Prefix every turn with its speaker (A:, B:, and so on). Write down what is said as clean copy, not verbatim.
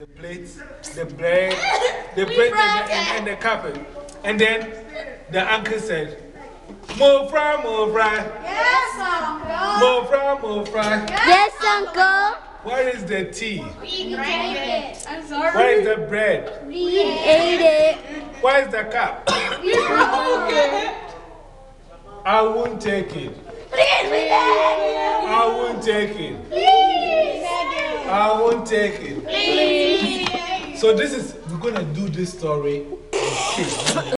A: the plates, the bread, and the carpet. And then the uncle said, More fry, more fry.
B: Yes, Uncle.
A: More fry, more fry.
C: Yes, Uncle.
A: Where is the tea?
B: We drank it. I'm sorry.
A: Where is the bread?
C: We ate it.
A: Where is the cup?
B: We broke it.
A: I won't take it.
B: Please, we beg you.
A: I won't take it.
B: Please.
A: I won't take it.
B: Please.
A: So this is, we're going to do this story.